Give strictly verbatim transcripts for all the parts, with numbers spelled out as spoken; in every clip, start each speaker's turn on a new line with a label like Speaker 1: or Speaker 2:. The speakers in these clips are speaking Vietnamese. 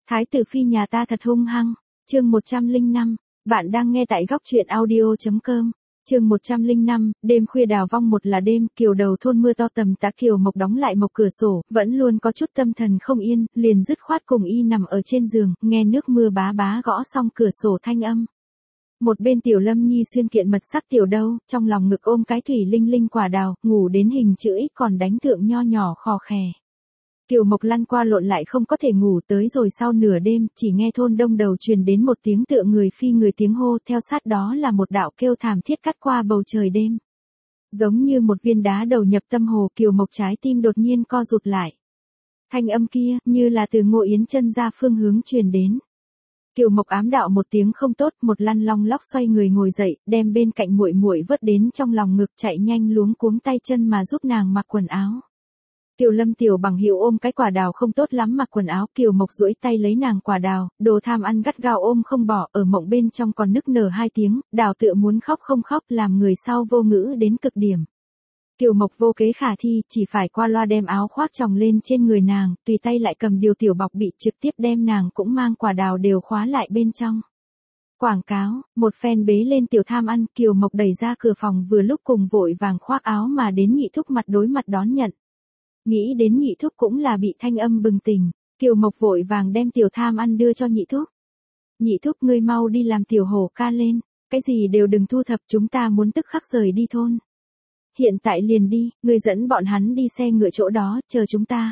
Speaker 1: Thái tử phi nhà ta thật hung hăng. Chương một trăm lẻ năm, bạn đang nghe tại góc truyện audio chấm com. Chương một trăm lẻ năm, đêm khuya đào vong một là đêm, Kiều đầu thôn mưa to tầm tã. Kiều Mộc đóng lại mộc cửa sổ, vẫn luôn có chút tâm thần không yên, liền dứt khoát cùng y nằm ở trên giường, nghe nước mưa bá bá gõ xong cửa sổ thanh âm. Một bên Tiểu Lâm Nhi xuyên kiện mật sắc tiểu đâu, trong lòng ngực ôm cái thủy linh linh quả đào, ngủ đến hình chữ X còn đánh tượng nho nhỏ khò khè. Kiều Mộc lăn qua lộn lại không có thể ngủ, tới rồi sau nửa đêm, chỉ nghe thôn đông đầu truyền đến một tiếng tựa người phi người tiếng hô, theo sát đó là một đạo kêu thảm thiết cắt qua bầu trời đêm. Giống như một viên đá đầu nhập tâm hồ, Kiều Mộc trái tim đột nhiên co rụt lại. Thanh âm kia, như là từ Ngô Yến chân ra phương hướng truyền đến. Kiều Mộc ám đạo một tiếng không tốt, một lăn long lóc xoay người ngồi dậy, đem bên cạnh muội muội vớt đến trong lòng ngực, chạy nhanh luống cuống tay chân mà giúp nàng mặc quần áo. Kiều Lâm tiểu bằng hữu ôm cái quả đào không tốt lắm mặc quần áo, Kiều Mộc duỗi tay lấy nàng quả đào, đồ tham ăn gắt gao ôm không bỏ, ở mộng bên trong còn nức nở hai tiếng, đào tựa muốn khóc không khóc, làm người sau vô ngữ đến cực điểm. Kiều Mộc vô kế khả thi, chỉ phải qua loa đem áo khoác chồng lên trên người nàng, tùy tay lại cầm điều tiểu bọc bị, trực tiếp đem nàng cũng mang quả đào đều khóa lại bên trong. Quảng cáo, một phen bế lên tiểu tham ăn, Kiều Mộc đẩy ra cửa phòng vừa lúc cùng vội vàng khoác áo mà đến Nhị Thúc mặt đối mặt đón nhận. Nghĩ đến Nhị Thúc cũng là bị thanh âm bừng tỉnh, Kiều Mộc vội vàng đem tiểu tham ăn đưa cho Nhị Thúc. Nhị Thúc ngươi mau đi làm tiểu hổ ca lên, cái gì đều đừng thu thập, chúng ta muốn tức khắc rời đi thôn. Hiện tại liền đi, ngươi dẫn bọn hắn đi xe ngựa chỗ đó, chờ chúng ta.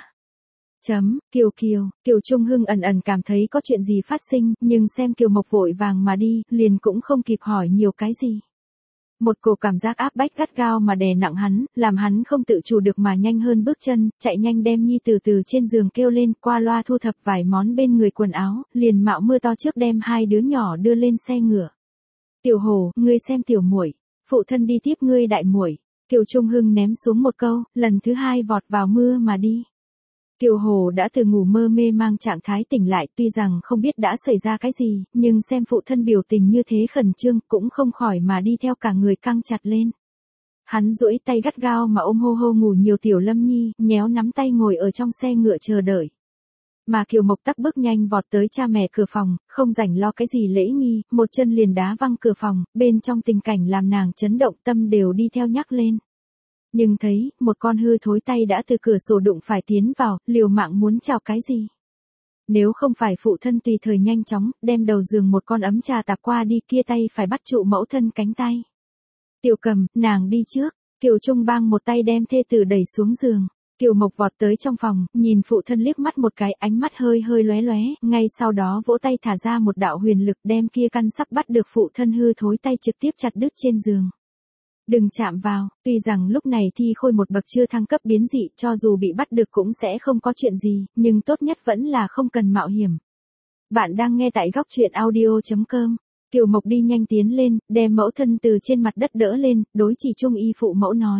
Speaker 1: Chấm, Kiều Kiều, Kiều Trung Hưng ẩn ẩn cảm thấy có chuyện gì phát sinh, nhưng xem Kiều Mộc vội vàng mà đi, liền cũng không kịp hỏi nhiều cái gì. Một cổ cảm giác áp bách gắt gao mà đè nặng hắn, làm hắn không tự chủ được mà nhanh hơn bước chân, chạy nhanh đem Nhi từ từ trên giường kêu lên, qua loa thu thập vài món bên người quần áo, liền mạo mưa to trước đem hai đứa nhỏ đưa lên xe ngựa. Tiểu Hồ, ngươi xem tiểu muội, phụ thân đi tiếp ngươi đại muội. Kiều Trung Hưng ném xuống một câu, lần thứ hai vọt vào mưa mà đi. Kiều Hồ đã từ ngủ mơ mê mang trạng thái tỉnh lại, tuy rằng không biết đã xảy ra cái gì, nhưng xem phụ thân biểu tình như thế khẩn trương, cũng không khỏi mà đi theo cả người căng chặt lên. Hắn duỗi tay gắt gao mà ôm hô hô ngủ nhiều Tiểu Lâm Nhi, nhéo nắm tay ngồi ở trong xe ngựa chờ đợi. Mà Kiều Mộc tắc bước nhanh vọt tới cha mẹ cửa phòng, không rảnh lo cái gì lễ nghi, một chân liền đá văng cửa phòng, bên trong tình cảnh làm nàng chấn động, tâm đều đi theo nhắc lên. Nhưng thấy, một con hư thối tay đã từ cửa sổ đụng phải tiến vào, liều mạng muốn chào cái gì. Nếu không phải phụ thân tùy thời nhanh chóng, đem đầu giường một con ấm trà tạp qua đi, kia tay phải bắt trụ mẫu thân cánh tay. Tiểu Cầm, nàng đi trước, Kiều Trung bang một tay đem thê tử đẩy xuống giường. Kiều Mộc vọt tới trong phòng, nhìn phụ thân liếc mắt một cái, ánh mắt hơi hơi lóe lóe, ngay sau đó vỗ tay thả ra một đạo huyền lực, đem kia căn sắp bắt được phụ thân hư thối tay trực tiếp chặt đứt trên giường. Đừng chạm vào, tuy rằng lúc này Thi Khôi một bậc chưa thăng cấp biến dị, cho dù bị bắt được cũng sẽ không có chuyện gì, nhưng tốt nhất vẫn là không cần mạo hiểm. Bạn đang nghe tại góc truyện audio chấm com. Kiều Mộc đi nhanh tiến lên, đem mẫu thân từ trên mặt đất đỡ lên, đối chỉ Trung y phụ mẫu nói.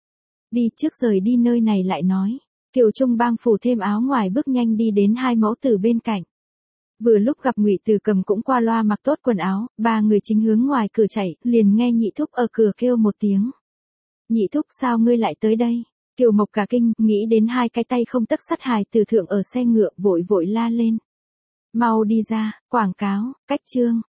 Speaker 1: Đi trước rời đi nơi này lại nói. Kiều Trung bang phủ thêm áo ngoài bước nhanh đi đến hai mẫu tử bên cạnh. Vừa lúc gặp Ngụy Từ Cầm cũng qua loa mặc tốt quần áo, ba người chính hướng ngoài cửa chạy, liền nghe Nhị Thúc ở cửa kêu một tiếng. Nhị Thúc sao ngươi lại tới đây? Kiều Mộc cả kinh, nghĩ đến hai cái tay không tấc sắt hài tử thượng ở xe ngựa, vội vội la lên. Mau đi ra, quảng cáo, cách chương,